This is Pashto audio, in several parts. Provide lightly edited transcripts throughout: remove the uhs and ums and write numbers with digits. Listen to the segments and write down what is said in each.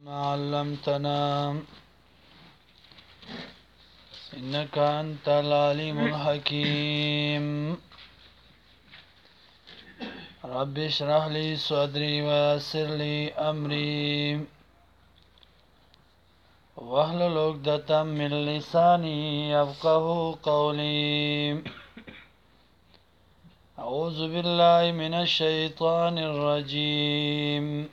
ما علمتنا إنك أنت العليم الحكيم رب اشرح لي صدري ويسر لي أمري واحلل عقدة من لساني يفقه قولي أعوذ بالله من الشيطان الرجيم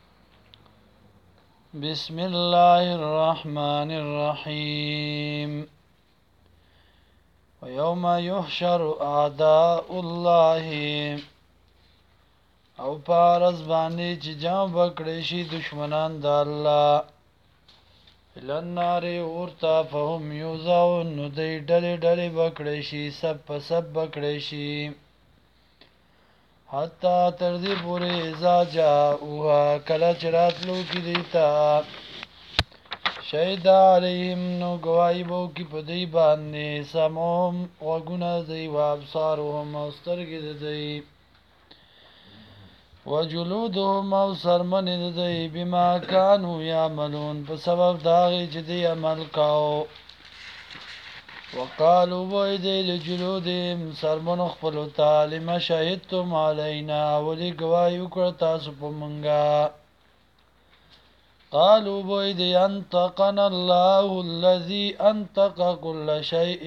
بسم الله الرحمن الرحيم ويوم يحشر أعداء الله او پارس باندې چې جمع بکړي شي دشمنان د الله النار ورتا فهم یوزعون نو دی ډلې ډلې بکړي شي سب په سب بکړي شي حتی تر دې پورې اذا جاءوها کله چې راتلو کې دیتا شهید علیهم نو گواهی بو کې په دی باندې سمهم وګونه دی و ابصارهم او سترګې دی وجلودهم او سرمن دی بما كانوا يعملون په سبب داغي چې دی عمل کاو وقالوا ويدي لجلودهم سرمن خپل تعالی ما شهدتم علينا ولي گواهی وکړه تاسو په منګه قالوا ويدي انطقنا الله الذي انطق كل شيء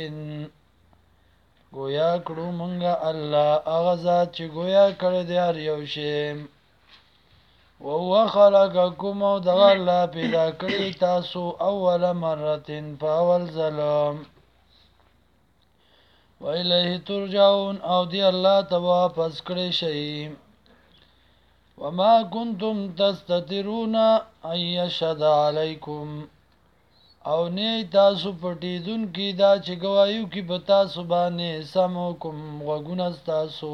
گویا کړو مونږه الله هغه ذات چې گویا کړی دی هر یو شی او هو خلقکم او دغه الله پیدا کړی تاسو اول مرتين په اول ظلم و الیه ترجعون او دی الله ته واپس کړی شئ وما كنتم تستترون ان يشهد عليكم او نه تاسو پټیدون کی دا چې گوايو کی بتا سبانه سموکم وغون استاسو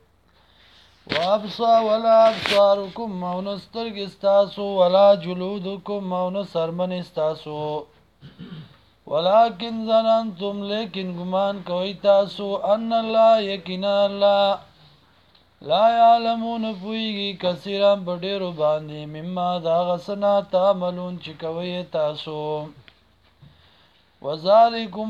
وابصا ولا ابصاركم او نسترګ استاسو ولا جلودكم او نسرمن استاسو ولكن ظننتم لیکن ګمان کوي تاسو ان الله یقینا الله لا يعلمون پویږي کثیرا بډیرو باندې مما دا غسنا تعملون چې کوي تاسو وذالکم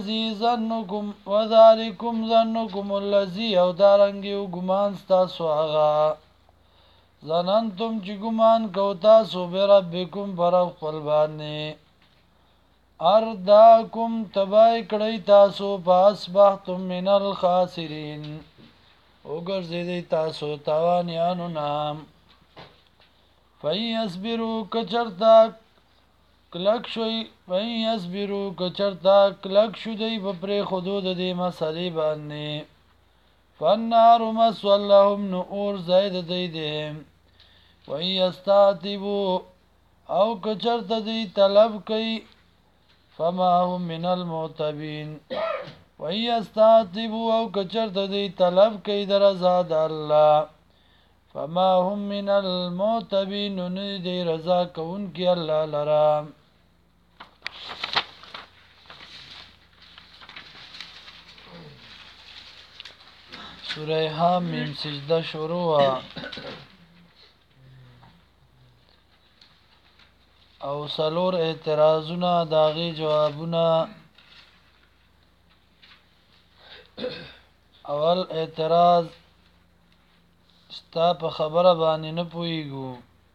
ظنکم الذی او دارنګي ګمان تاسو هغه ظننتم چې ګمان کو تاسو به ربکم پر خپل باندې ارداکم تبای کړی تاسو فاصبحتم من الخاسرین وګرځیدې تاسو تاوانیانو نام فیصبروا کچرتا کلک شوی وین یصبرو کچرتا کلک شو دی بپر خدود دی مسئلی باننی فالنار مسول لهم نور زید دی دی وین یستعتبو او کچرتا دی طلب کئی فما هم من المعتبین وین یستعتبو او کچرتا دی طلب کئی در ازاد اللہ فما هم من المعتبین ندی رضا کون کی اللہ لرام سوره حامیم سجده شروع او سلور اعتراضونه داغي جوابونه اول اعتراض ستا په خبره باندې نه پويګو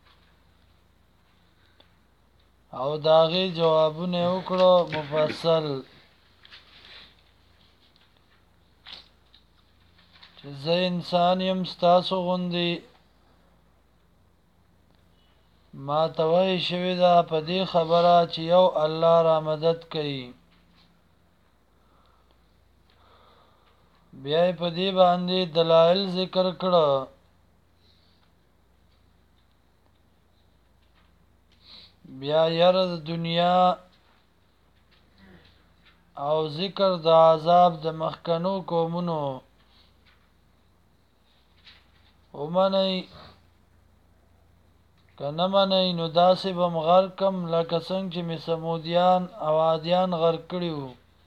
او داغي جوابونه وکړو مفصل چې زه انسان یم ستاسو غوندي ما توای شوی دا په دې خبره چې یو الله را مدد کوي بیا په دې باندې دلایل ذکر کړه بیا یره د دنیا او ذکر د عذاب د مخکنو قومونو ومنی کنه منی نو داسې بم غرقم لکه څنګه چې می سمودیان او عادیان غرق کړیو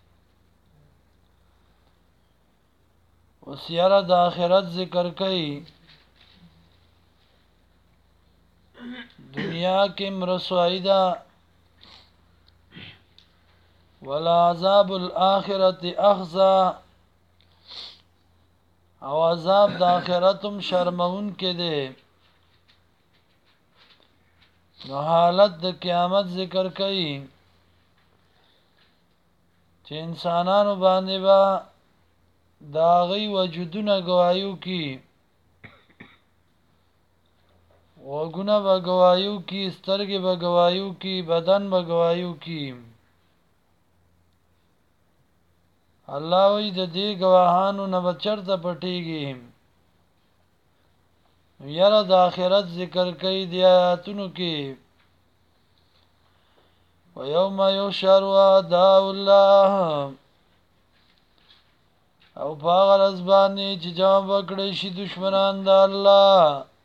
وسیاره د آخرت ذکر کوي دنیا کې مرسوایی ده ولعذاب الاخرة اخزا او عذاب د آخرتم شرمون کې ده نو حالت د قیامت ذکر کړي چې انسانانو باندې با داغي وجودونه گوايو کی وګونه با گوايو کی سترګې با گوايو کی بدن با گوايو کی الله وی د دې گواهانو نه بچرته پټيږي یاره د آخرت ذکر کوي د آیاتونو کې ويوم يحشر اعداء الله او باغ رزبانی چې جواب وکړي شي دشمنان د الله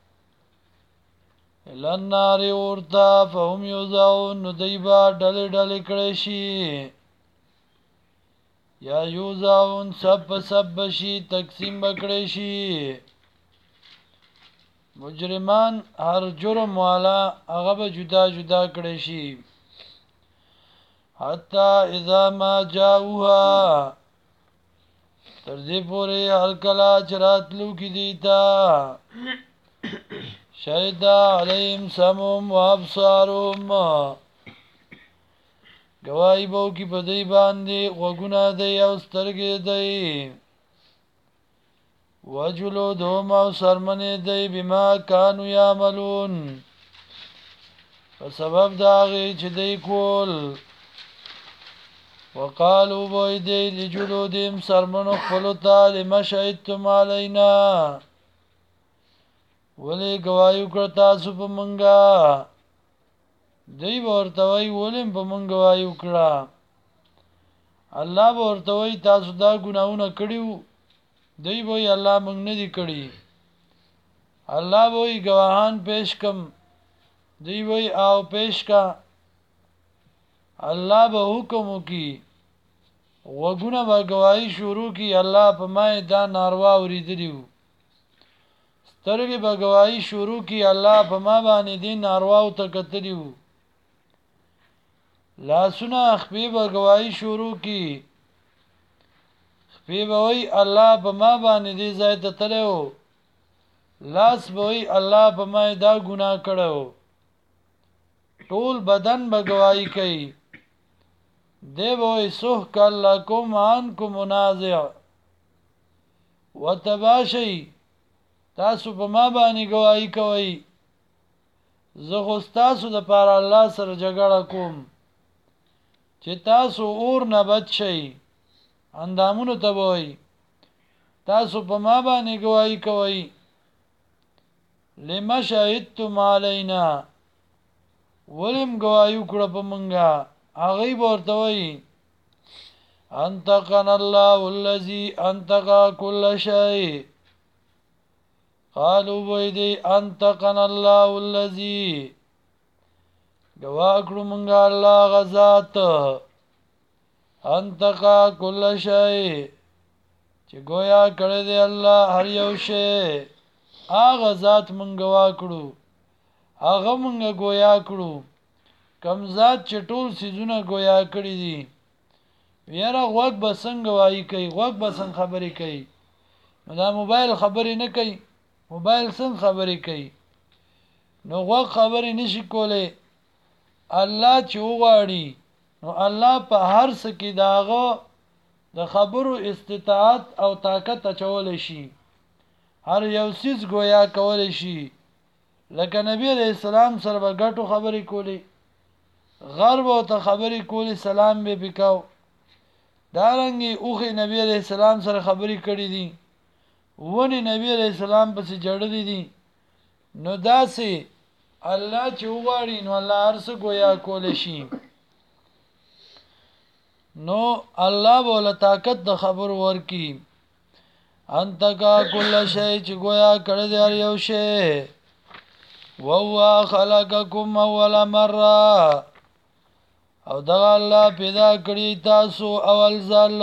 النار ورتا فهم یوزعون ندیبا ډلې ډلې کړي شي یا یوزعون سب شي تقسیم وکړي شي مجرمان هر جرم والا هغه به جدا جدا کړي شي حتی اذا ما جاءوها تر دې پورې هر کله چراتلو کې دیتا شهد عليهم سمهم وابصارهم گواہی بو کی بدی باندې غوګونه دی او سترګې دی وجلودهم او سرمنې دی بما كانوا يعملون په سبب دا غي چې دی کول وقالوا بويدي لجلودهم سرمنو خپلتا لما شهدتم علينا ولی گوايو کړ تاسو په منګه دی ورته وی ولیم په منګه گوايو کړه الله ورته وی تاسو دا ګناونه کړیو دی وی الله موږ نه دي کړی الله وی گواهان پیش کم دی وی او پیش کا الله به حکم وکي وګونه به گواہی شروع کی الله په ما دا ناروا اوریدلیو سترګې به گواہی شروع کی الله په ما باندې دین ناروا او تکتلیو لاسونه خپې به گواہی شروع کی خپې به وی الله په ما باندې دې ځای ته تلو لاس به وی الله په ما دا ګناه کړو ټول بدن به گواہی کوي دیوی سحق لکم عنکم منازع وتباشی تاسو په ما باندې گواہی کوي زه خو تاسو د پاره الله سره جګړه کوم چې تاسو اور نه بچ شئ اندامونو ته وای تاسو په ما باندې گواہی کوي لما شهدتم علینا ولم گواہی کړه په منګه هغه ورته وی انتقن الله الذي انتق كل شيء قالوا ويدي انتقن الله الذي گوا کړو مونږه الله غزاد انتق كل شيء چې گویا کړی دی الله هر یو شی هغه ذات مونږ واکړو هغه مونږ گویا کړو کم ذات چې ټول سيزونه گویا کړی دي ویره غوږ به څنګه وایي کوي غوږ به څنګه خبرې کوي دا موبایل خبرې نه کوي موبایل څنګه خبرې کوي نو غوږ خبرې نشي کولای الله چې وغواړي نو الله په هر څه کې داغه د خبرو استطاعت او طاقت اچول شي هر یو سیس گویا کول شي لکه نبی علیہ السلام سره به ګټو خبرې کولی غرب او ته خبرې کولی سلام به وکاو دارنګي اوخه نبی علیہ السلام سره خبرې کړې دي ونی نبی علیہ السلام پس جړلې دي نو داسې الله چې وغواړي نو الله ارس گویا کول شي نو الله بوله طاقت د خبر ورکی انت کا کل شی چې گویا کړی دی یو شی وهو خلقکم اول مره او دا الله پیدا کړی تاسو اول ځل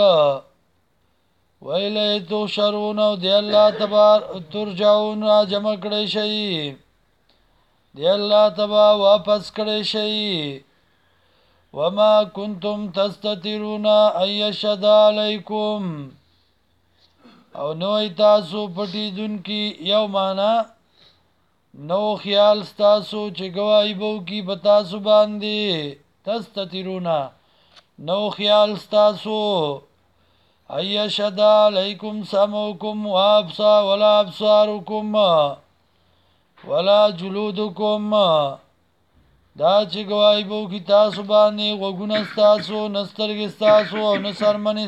ویلی تحشرون او دی الله تبار ترجعون جمع کړی شي دی الله تبا واپس کړی شي وما کنتم تستترون ان يشهد علیکم او نوې تاسو پټی دن کی یو معنا نو خیال ستاسو چې گواہی بو کی بتاسو باندې تستترونا نو خیال ستاسو ایشهد علیکم سمعکم ولا ابصارکم ولا جلودکم دا چې گواہی بو کی تاسو باندې وګونه ستاسو نسترګ ستاسو او نسرمن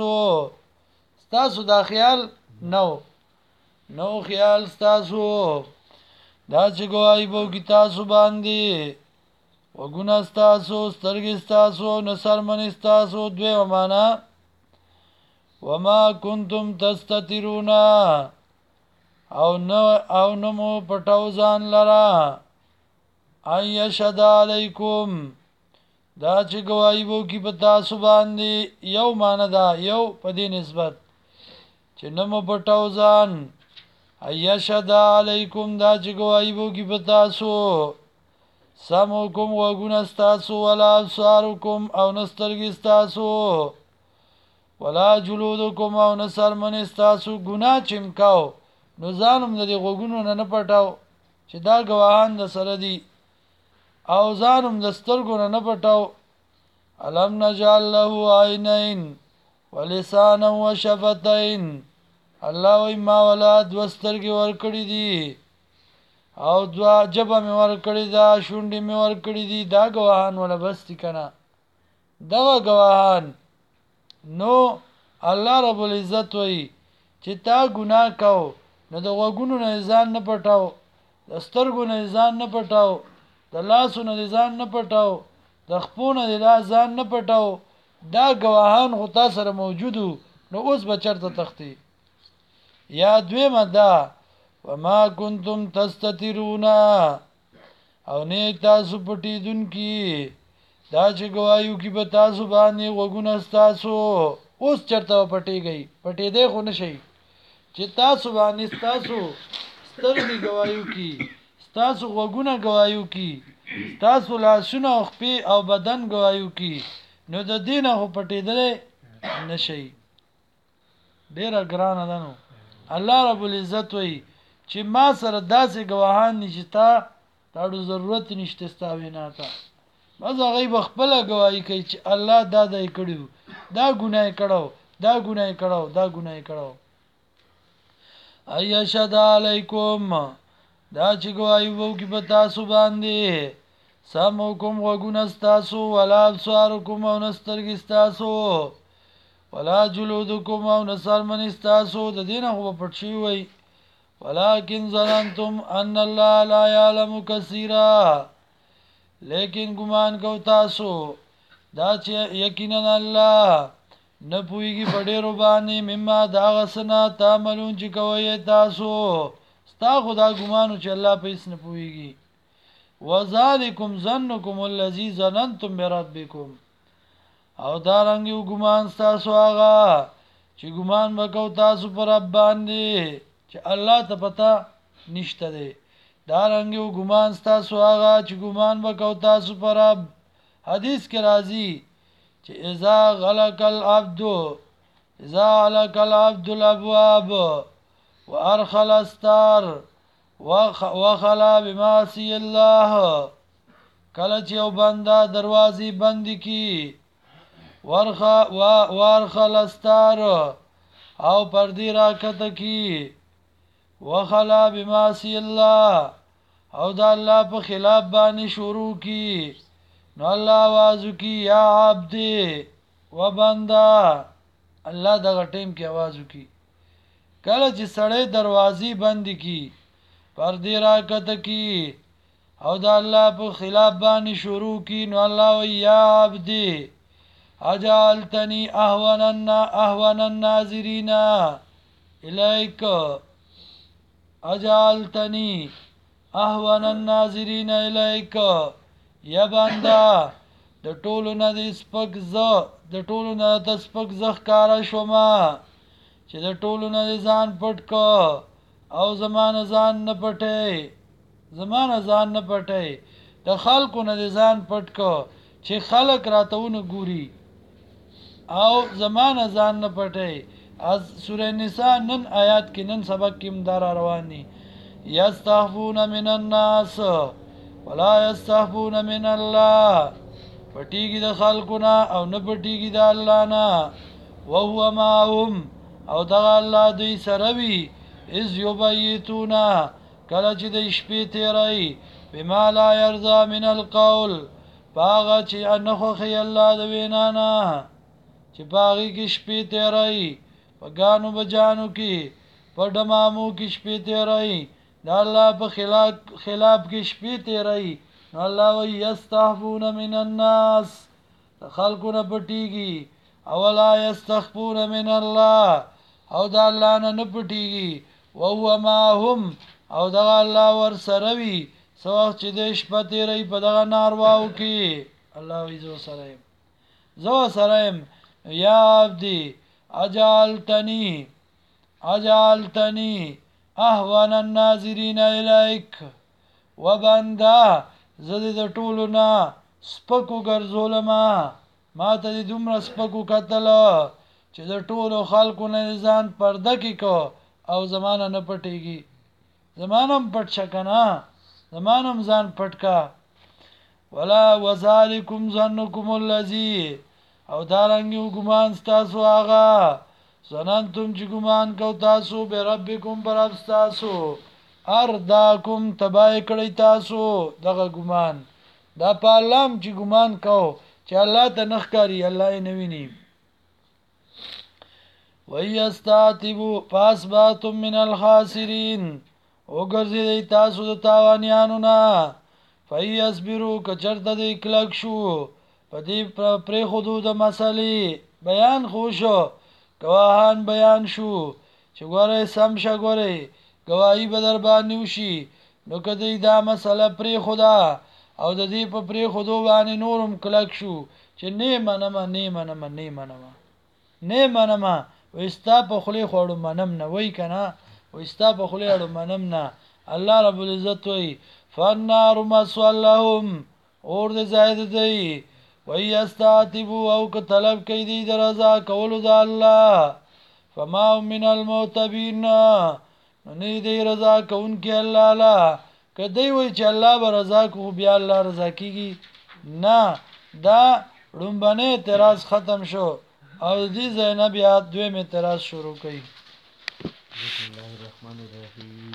ستاسو دا خیال نو خیال ستاسو دا چې گواہی بو کی تاسو باندې وګونه ستاسو سترګې ستاسو نسرمن ستاسو دوی معنا وما کنتم تستترون او نمو پټاو ځان لرا ان یشهد علیکم دا چې گواہی بو کی په تاسو باندې یو معنا دا یو په دې نسبت چې نمو پټاو ځان ایشهد علیکم دا چې گواہی بو کی پتاسو سمعکم وګون استاسو ولا ابصارکم او نسترګ استاسو ولا جلودکم او نسرمن استاسو ګنا چمکاو نو ځانم د غوګونو نه پټاو چې دا گواهان د سره دي او ځانم د سترګو نه پټاو الم نجعل له عینین ولسانا وشفتین الله وی ما ولاد وسترګي ور کړی دي او دوا جبه مې ور کړی دا شونډې مې ور کړی دي دا گواهان ولا بس کنا دا گواهان نو الله رب العزت وی چې تا ګناه کو نو د وګونو نه ځان نه پټاو د سترګو نه ځان نه پټاو د لاسو نه ځان نه پټاو د خپونه د ځان نه پټاو دا گواهان خو تاسو سره موجودو نو اوس بچرته تختی یا دویمه دا وما کنتم تستترون او نه تاسو پټی دن کی دا چې گوايو کی به تاسو باندې وګونه تاسو اوس چرته پټی گئی پټی دې خو نشي چې تاسو باندې تاسو سترګې گوايو کی تاسو وګونه گوايو کی تاسو لاسونه او خپې او بدن گوايو کی نو د دینه خو پټی دې نشي ډیر ګران ده نو الله رب العزت وی چې ما سره داسې گواهان نشتا تاړو ضرورت نشته ستاوینا تا مزه غیب خپل گواہی کوي چې الله دا دای کړو دا ګناه کړو دا ګناه کړو دا ګناه کړو ایشهد علیکم دا چې گواہی وو کې په تاسو باندې سمعکم وګونه تاسو ولا ابصارکم او نسترګ تاسو ولا جلودکم او نسرمن تاسو د دینه هو پټ شي وي ولكن ظننتم ان الله لا يعلم كثيرا لیکن ګمان کو تاسو دا چې یقینا الله نه پويږي په ډېرو باندې مما دا غسنا تعملون چې کوي تاسو ستا خدا ګمانو چې الله په هیڅ نه پويږي وذالکم ظنکم الذی ظننتم بربکم او دا رنګ ګمان تاسو هغه چې ګمان وکاو تاسو پر رب باندې چې الله ته پتا نشته دی دا رنګ ګمان تاسو هغه چې ګمان وکاو تاسو پر رب حدیث کې راځي چې اذا غلق العبد الابواب وارخل استار وخلا بمعصی الله کله چې یو بنده دروازې بند کی وارخل استار او پردی راکته کی وخلا بمعصی الله او دا الله په خلاف باندې شروع کی نو الله आवाज کی یا عبد و بندا الله دغه ټیم کې आवाज کی کله چې سړی دروازې بند کی پردی راکته کی او دا الله په خلاف باندې شروع کی نو الله یا عبد اجعلتنی اهون الناظرین الیک اجعلتنی اهون الناظرین الیک یا بندا د ټولو نه د سپک ښکارا شوما چې د ټولو نه ځان پټ کو او زمان ځان نه پټې زمانه ځان نه پټي د خلکو نه ځان پټ کو چې خلک راتهونه ګوري او زمانه ځان نه پټي از سوره نساء نن آیات کې نن سبق کې مدار رواني یستخفون من الناس ولا یستخفون من الله پټیږي د خلکونه او نه پټیږي د الله نه وهو معهم او دغه الله دوی سره وي اذ یبیتونا کله چې د شپې تیرای بما لا يرضى من القول باغه چې نه خوښي الله د وینا نه چې باغی کې شپې تیرای په ګانو بجانو کې په ډمامو کې شپې تیرای د الله په خلاف کې شپې تیرای الله وی یستخفون من الناس خلقنا پټیږي او لا یستخفون من الله او د الله نه پټیږي او هو معهم او د الله ور سره وي سو چې د شپې تیرای په دغه نارواو کې الله وی زو سره یا عبدی اجعلتنی اهون الناظرین الیک وبندا زدی د ټولو نه سپکو ګرځولما ما ته د دومره سپکو کتل چې د ټولو خلکو نه ځان پرده کې کو او زمانه نه پټيږي زمانم پټ شکنه زمانم ځان پټکا ولا وذالکم ظنکم الذی او دارنګو ګمان تاسو هغه سننتم چې ګمان کو تاسو به ربکم پر تاسو ارداکم تبای کړی تاسو دغه ګمان دا پالم چې ګمان کو چې الله ته نخکاری الله یې نویني وَيَسْتَعْتِبُوا فَأَصْبَحْتُم مِّنَ الْخَاسِرِينَ وګرځي تاسو د تاوانیانو نه فَيَصْبِرُوا کچرته د کلک شو په دې پر حدود مسلې بیان خوشو گواهان بیان شو چې ګوره سم شګوره گواہی به در باندې وشي نو کدی دا مسله پرې خدا او د دې په پرې خودو باندې نورم کلک شو چې نه منم وستا په خلی خوړو منم نه وای کنه وستا په خلی اړو منم نه الله رب العزت وای فالنار مسلهم اور دې زائد دی ويستعتبوا او طلب کوي دې رضا کول د الله فما من المعتبين نه دې رضا کون کې الله لا کدی وای چې الله به رضا کو بیا الله رضا کیږي نه دا رومبنه اعتراض ختم شو او دې زینب یاد دوی می اعتراض شروع کړي بسم الله الرحمن الرحیم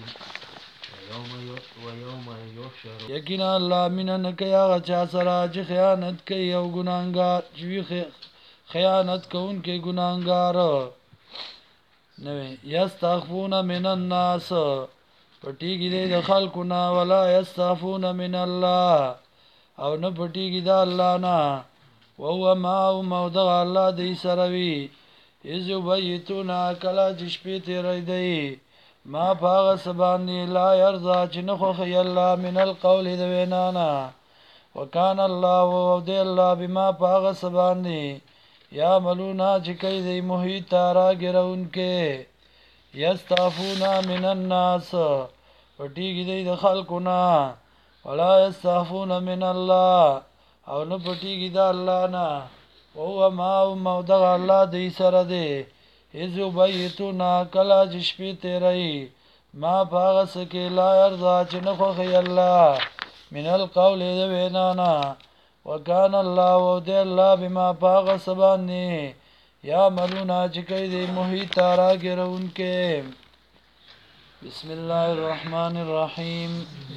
یقینا الله مینه نه کوي هغه چا سره چې خیانت کوي او ګناهګار چې خیانت کوونکې ګناهګار نه وي یستخفون من الناس پټیږي د خلکونه ولا یستخفون من الله او نه پټیږي د الله نه وهو معهم او دغه الله دې سره وي اذ یبیتونا کله چې شپې تیری دی ما پاغه سبانی لا يرضى چې نه خوښي الله من القول د وینانا وکان الله او دې الله بما پاغه سبانی یا ملونا چې کوي د محیط را ګرون کې یستعفون من الناس پټیږي د خلقنا ولا یستعفون من الله او نه پټیږي د الله نه او ما موضع الله دې سره دی ایزو بیتونا کلا جشپی تیرئی ما پاغس کی لا ارضا چه نخوخی اللہ من القول دو وینانا وکان اللہ و دی اللہ بما پاغس بانی یا ملونا چکی دی محیط تارا گرون کے بسم اللہ الرحمن الرحیم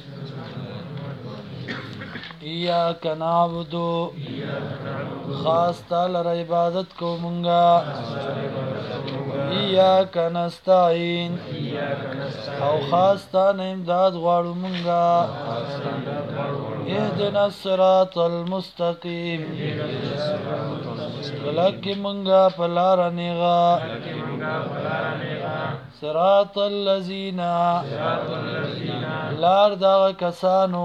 ایاک نعبدو خاص تعالی را عبادت کو منگا ایاک نستعین او خاص تعالی امداد غواړو منگا اهدنا الصراط المستقیم کلکی منگا پلار نیغا صراط الذین لار دا کسانو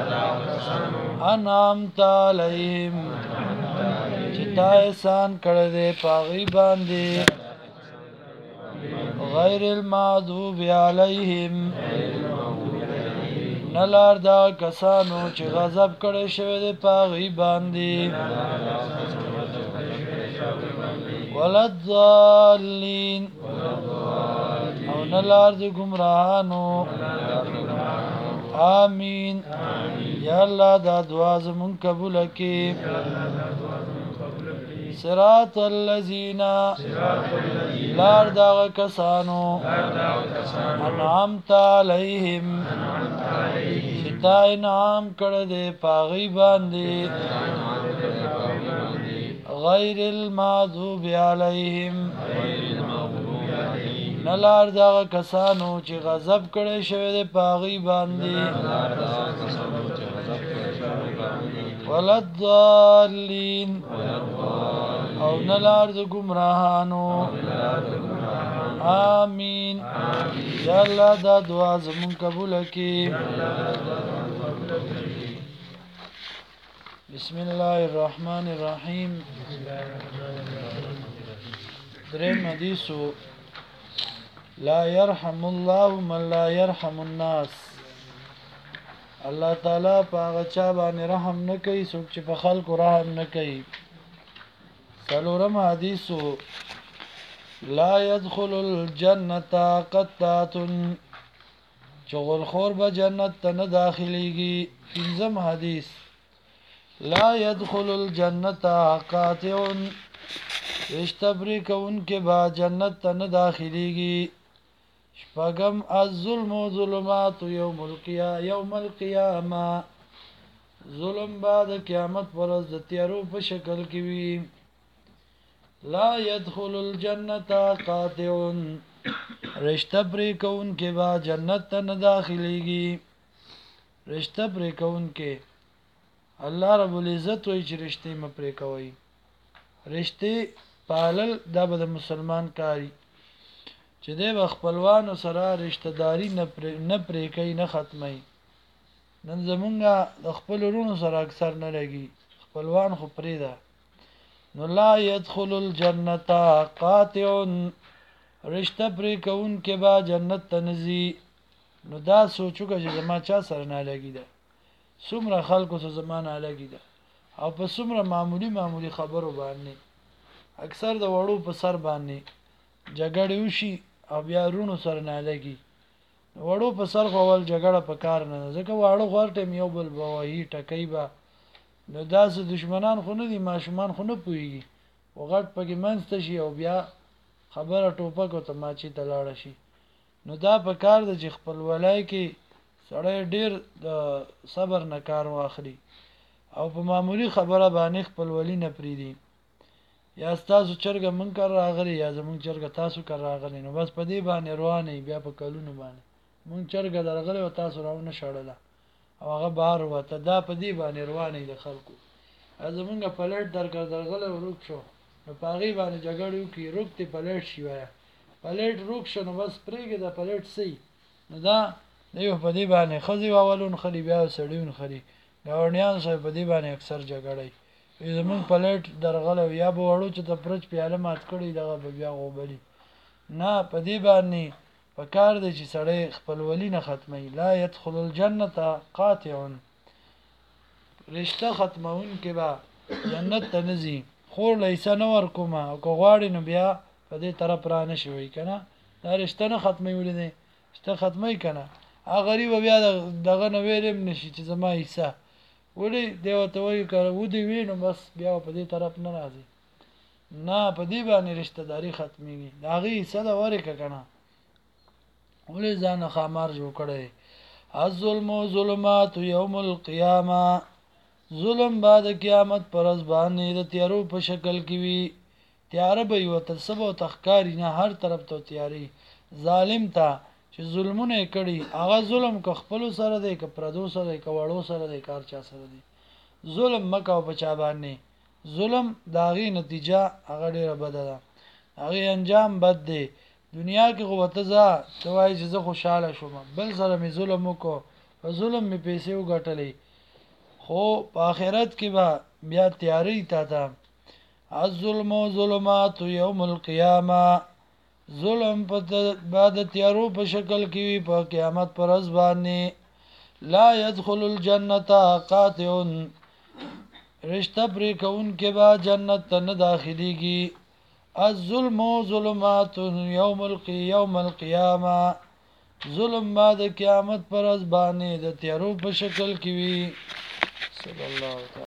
انعمت علیہم چتا احسان کړه دې پاغي باندې غیر المغضوب علیہم نلار دا کسانو چې غضب کړی شوی دی په هغوی باندې ولا الضالین او نلار د ګمراهانو آمین یا الله دا دعا زمون قبول کړي صراط الذین لار دا کسانو انعمت علیهم چې تا انعام کړی دی په هغوی باندې غیر المغضوب علیهم نلار دا کسانو چې غضب کړی شوی دی په هغوی باندې ولا الضالین او نلار د ګمراهانو آمین یا الله دا دعا زمون قبول کړي بسم الله الرحمن الرحیم دریم حدیثو لا يرحم الله من لا يرحم الناس الله تعالی په هغه چا باندې رحم نه کوي څوک چې په خلکو رحم نه کوي څلورم حدیثو لا يدخل الجنة قطات چغلخور به جنت ته نه داخلیږي پنځم حدیث لا يدخل الجنة قاطع اشتبری کون کے با جنت ته نه داخلیږي شپږم الظلم ظلمات یوم القیامه ظلم بعد قیامت پر د تیارو په شکل کې وي لا يدخل الجنة قاطع رشتہ پرې کون کې با جنت ته نه داخليږي رشتہ پرې کون کې الله رب العزت وایي چې رشتې م پرې کوي رشتې پالل دا به د مسلمان کاری چې د خپلوانو سره رشتہ داری نه پرې کوي نه ختمي نن زمونږه د خپل ورونو سره اکثر نه لګي خپلوان خو پرې ده نو لا يدخل الجنة قاطع رشتہ پرې کون کې با جنت تنزي نو دا سوچو چې زما چا سره نه لګي ده څومره خلکو سره زمانه لګي ده او په څومره معمولی خبرو باندې اکثر د وړو په سر باندې جګړې وشي او بیا رونو سره نه لګي وړو په سر خپل جګړه په کار نه ځکه واړو غورټه یو بل بوهي ټکای با نو داسې دشمنان خو نه دي ماشومان خو نه پويږي وغټ پکې منځ شي او بیا خبره ټوپک او تماچی ته لاړ شي نو دا په کار د خپل ولای کې سړی ډیر د صبر نه کار واخلي او په معمولی خبره باندې خپل ولی نه پریدي یا تاسو چرګه من کار راغلی یا زمون چرګه تاسو کار راغلی نو بس په دې باندې روانه بیا په کلونو باندې مون چرګه درغله او تاسو راونه شړله او هغه بهر وته دا په دې باندې روانه د خلکو ازمنګ پلیټ درغله ورک شو نو پاغي باندې جګړو کې روکته پلیټ شي وای پلیټ روک شنو بس پرېګه د پلیټ سي نو دا دیو په دې باندې خزي واولون خلی بیا سړیون خلی گاونډیان سره په دې باندې اکثر جګړې زمون پلیټ درغله یا به وړو چې د پرچ پیاله مات کړي دغه بیا غوبلی نه په دې باندې په کار دی چې سړی خپل ولی نه ختمي لا يدخل الجنة قاطع رشتہ ختمون کې با جنت ته نزي خور لیسا نور کومه او غواړي نو بیا په دې طرف را نشوي کنه دا رشتہ نه ختمي ولې رشتہ ختمي کنه هغه غریب بیا دغه نو ویلم نشي چې زما حصہ ولې دیو ته وایي کړه و دی وینم بس بیا په دې طرف نه راځي نه په دې باندې رشتہ داری ختميږي دا غي حصہ دا ورکه کنه ولې ځان خامار جوړ کړي الظلم ظلمات یوم القیامه ظلم بعد قیامت پر از باندې د تیارو په شکل کې وي تیار به یو تسب او تخکاری نه هر طرف ته تیاری ظالم تا چې ظلمونه کړي هغه ظلم که خپل سره دی که پردو سره دی که وړو سره دی کار چا سره دی ظلم مکه او بچا باندې ظلم داغي نتیجه هغه ډیره بد ده هغه انجام بد دی دنیا کې قوته ځه توای چې زه خوشاله شوم بل سره می ظلم وکړو په ظلم می پیسې وګټلې خو په آخرت کې به بیا تیاری تا ته الظلم ظلمات یوم القیامه ظلم په بعد تیارو په شکل کې وي په قیامت پر ورځ باندې لا يدخل الجنة قاطع رشتہ پری کون کے با جنت تن داخلی کی الظلم ظلمات یوم القیامة ظلم ما د قیامت پر ازبانی د تیارو په شکل کی وی صلی الله تعالی